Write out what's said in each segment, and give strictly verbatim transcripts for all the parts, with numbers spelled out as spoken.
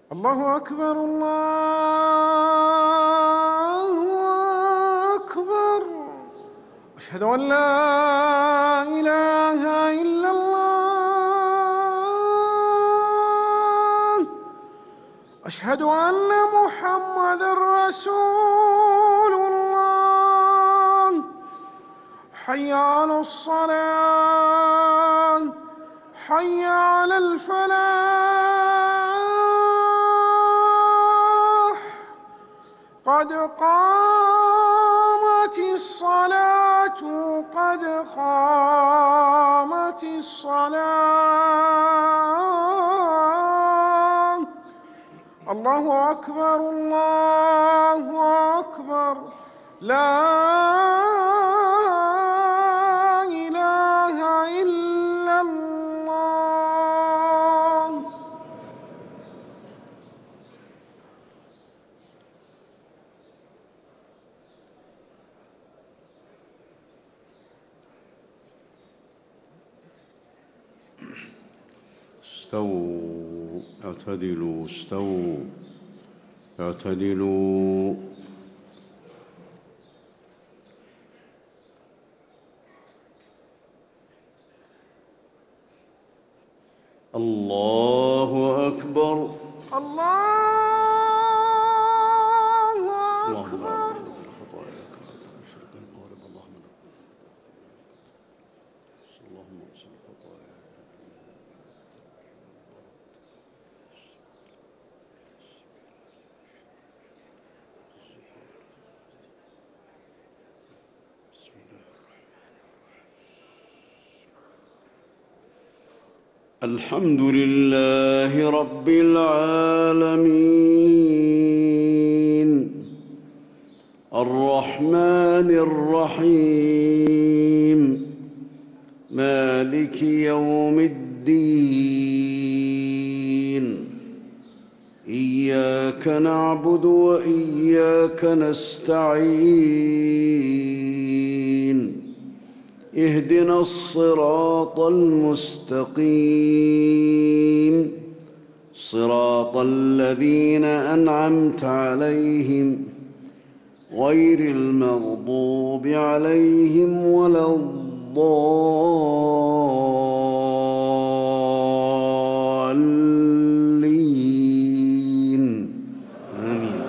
الله أكبر الله أكبر. أشهد أن لا إله إلا الله. أشهد أن محمدًا رسول الله. حي على الصلاة، حي على الفلاح، قد قامت الصلاة، قد قامت الصلاة. الله أكبر الله أكبر. لا إله إلا الله. استووا، اعتدلوا، استووا، اعتدلوا. الله أكبر. الله أكبر. الحمد لله رب العالمين، الرحمن الرحيم، مالك يوم الدين. إياك نعبد وإياك نستعين. اهدنا الصراط المستقيم، صراط الذين أنعمت عليهم غير المغضوب عليهم ولا الضالين. آمين.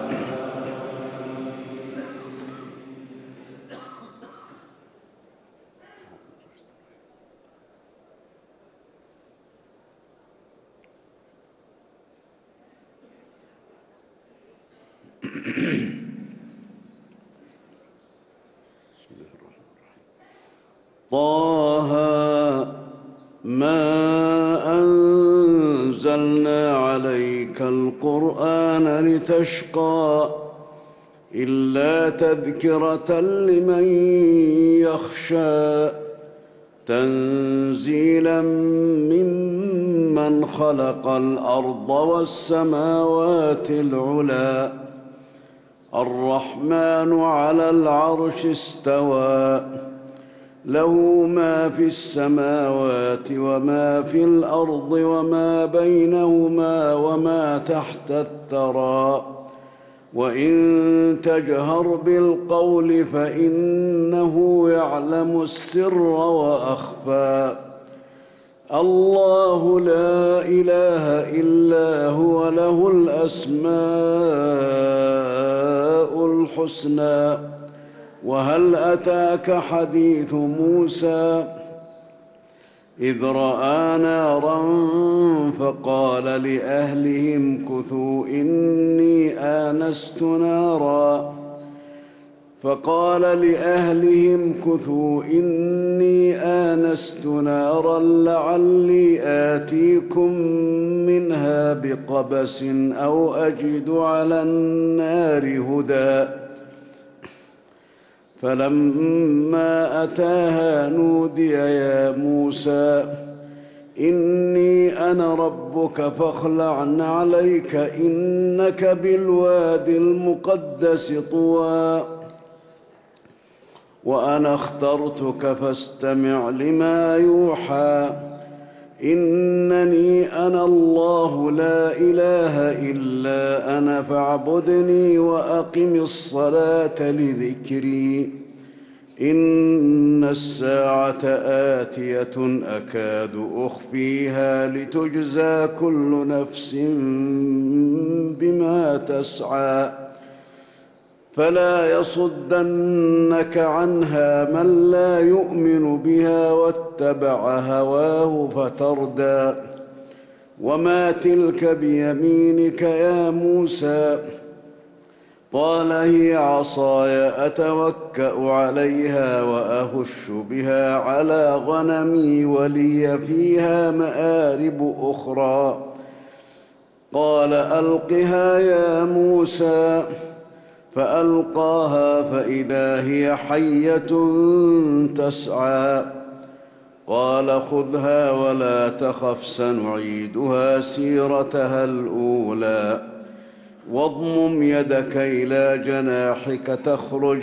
طه ما أنزلنا عليك القرآن لتشقى إلا تذكرة لمن يخشى، تنزيلا ممن خلق الأرض والسماوات العلى. الرحمن على العرش استوى، له ما في السماوات وما في الأرض وما بينهما وما تحت الثرى. وإن تجهر بالقول فإنه يعلم السر وأخفى. الله لا إله إلا هو، له الأسماء الحسنى. وهل أتاك حديث موسى إذ رأى نارا فقال لأهلهم كثوا إني آنست نارا فقال لأهلهم كثوا إني آنست نارا لعلي آتيكم منها بقبس أو أجد على النار هدى. فلما أتاها نودي يا موسى إني أنا ربك فاخلع نعليك إنك بالوادي المقدس طوى. وأنا اخترتك فاستمع لما يوحى. إنني أنا الله لا إله إلا أنا فاعبدني وأقم الصلاة لذكري إن الساعة آتية أكاد أخفيها لتجزى كل نفس بما تسعى فلا يصدنك عنها من لا يؤمن بها واتبع هواه فتردى وما تلك بيمينك يا موسى قال هي عصاي أتوكأ عليها وأهش بها على غنمي ولي فيها مآرب أخرى قال ألقها يا موسى فألقاها فإذا هي حية تسعى قال خذها ولا تخف سنعيدها سيرتها الأولى واضمم يدك إلى جناحك تخرج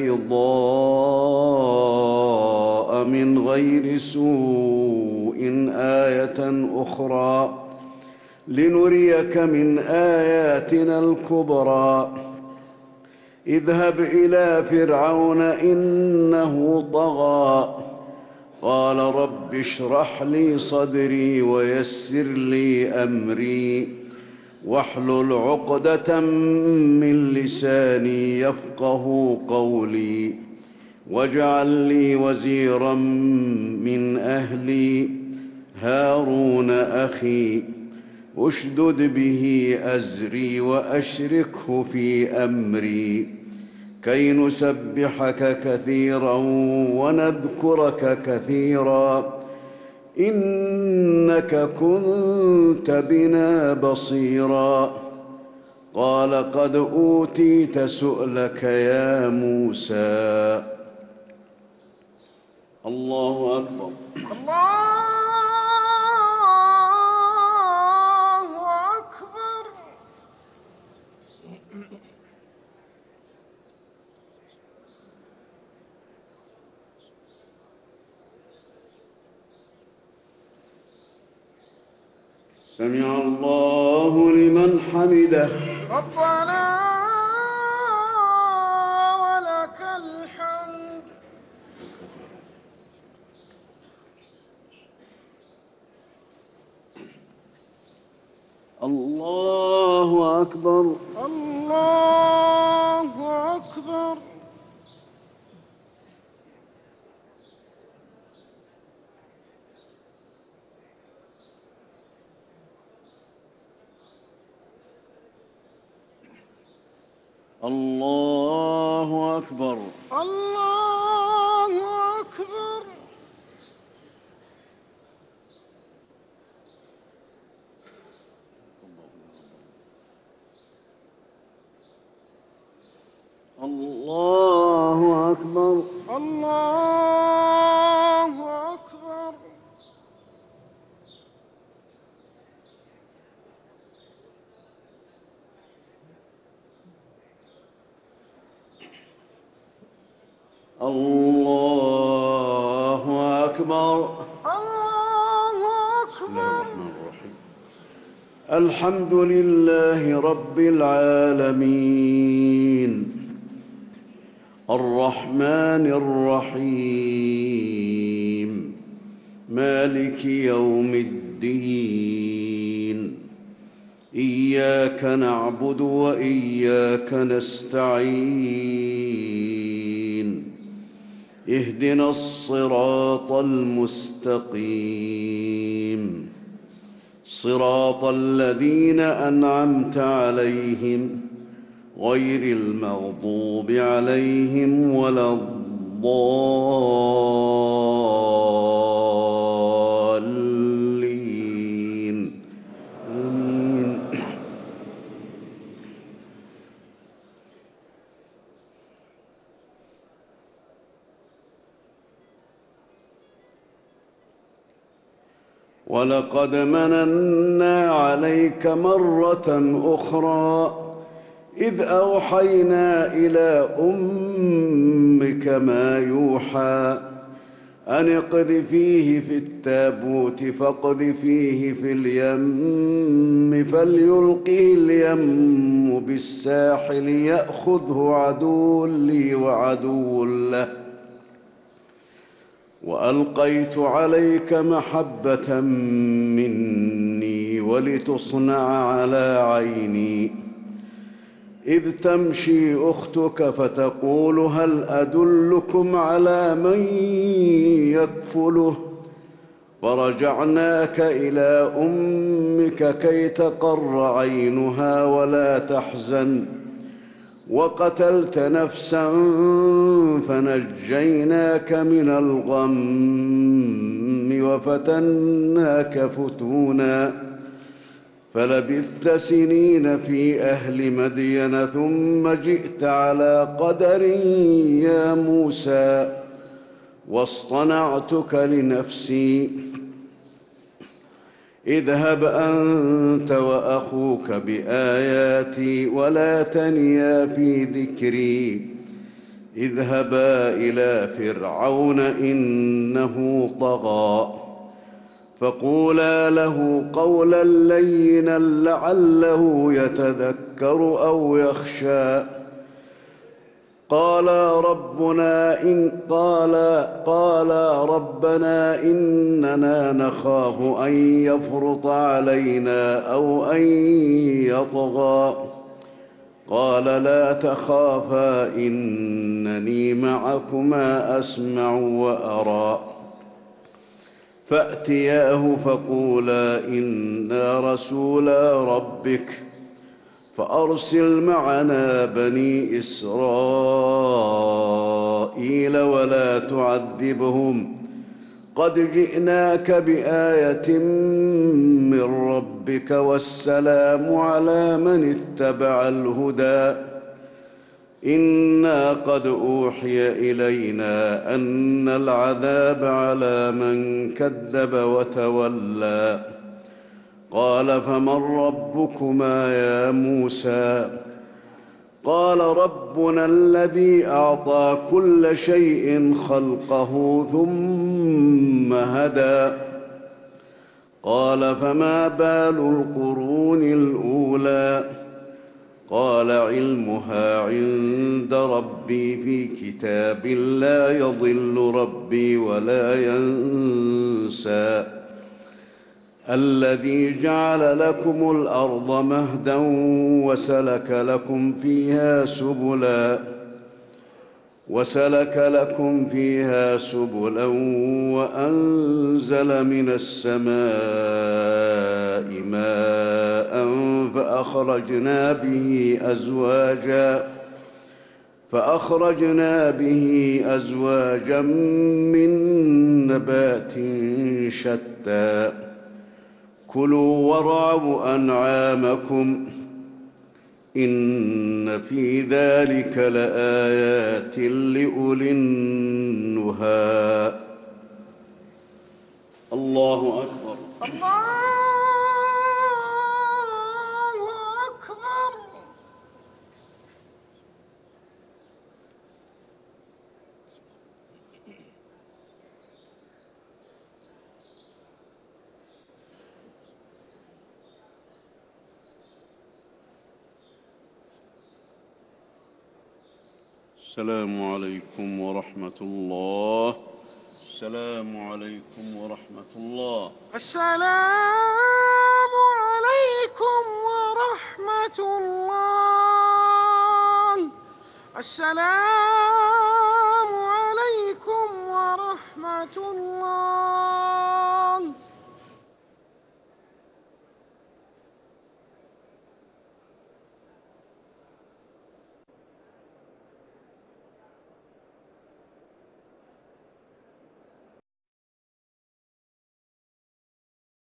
بيضاء من غير سوء آية أخرى لنريك من آياتنا الكبرى اذهب إلى فرعون إنه طغى قال رب اشرح لي صدري ويسر لي أمري واحلل عقدة من لساني يفقه قولي واجعل لي وزيرا من أهلي هارون أخي اشدد به أزري وأشركه في أمري كي نسبحك كثيرا ونذكرك كثيرا إنك كنت بنا بصيرا قال قد أوتيت سؤلك يا موسى الله أكبر الله أكبر. سمع الله لمن حمده ربنا ولك الحمد. الله أكبر الله أكبر. الله أكبر الله أكبر. الله أكبر الله أكبر. الله أكبر. الله بسم الله أكبر. الرحمن الرحيم. الحمد لله رب العالمين الرحمن الرحيم مالك يوم الدين إياك نعبد وإياك نستعين اهدنا الصراط المستقيم صراط الذين أنعمت عليهم غير المغضوب عليهم ولا الضالين آمين. ولقد مننا عليك مرة أخرى إذ أوحينا إلى أمك ما يوحى أن اقذفيه في التابوت فاقذفيه في اليم فليلقه اليم بالساحل يأخذه عدو لي وعدو له وألقيت عليك محبة مني ولتصنع على عيني إذ تمشي أختك فتقول هل أدلكم على من يكفله فرجعناك إلى أمك كي تقر عينها ولا تحزن وقتلت نفسا فنجيناك من الغم وفتناك فتونا فلبثت سنين في أهل مدين ثم جئت على قدر يا موسى واصطنعتك لنفسي اذهب أنت وأخوك بآياتي ولا تنيا في ذكري اذهبا إلى فرعون إنه طغى فقولا له قولا لينا لعله يتذكر أو يخشى قالا ربنا إن قالا قالا ربنا إننا نخاف أن يفرط علينا أو أن يطغى قال لا تخافا إنني معكما أسمع وأرى فأتياه فقولا إنا رسولا ربك فأرسل معنا بني إسرائيل ولا تعذبهم قد جئناك بآية من ربك والسلام على من اتبع الهدى إنا قد أوحي إلينا أن العذاب على من كذب وتولى قال فمن ربكما يا موسى قال ربنا الذي أعطى كل شيء خلقه ثم هدى قال فما بال القرون الأولى قال علمها عند ربي في كتاب لا يضل ربي ولا ينسى الذي جعل لكم الأرض مهدا وسلك لكم فيها سبلا وسلك لكم فيها سبلا وأنزل من السماء ماء فأخرجنا به أزواجا فأخرجنا به أزواجا من نبات شتى كلوا وارعوا أنعامكم إن في ذلك لآيات لأولي النهى الله أكبر الله أكبر. السلام عليكم ورحمة الله. السلام عليكم ورحمة الله. السلام عليكم ورحمة الله. السلام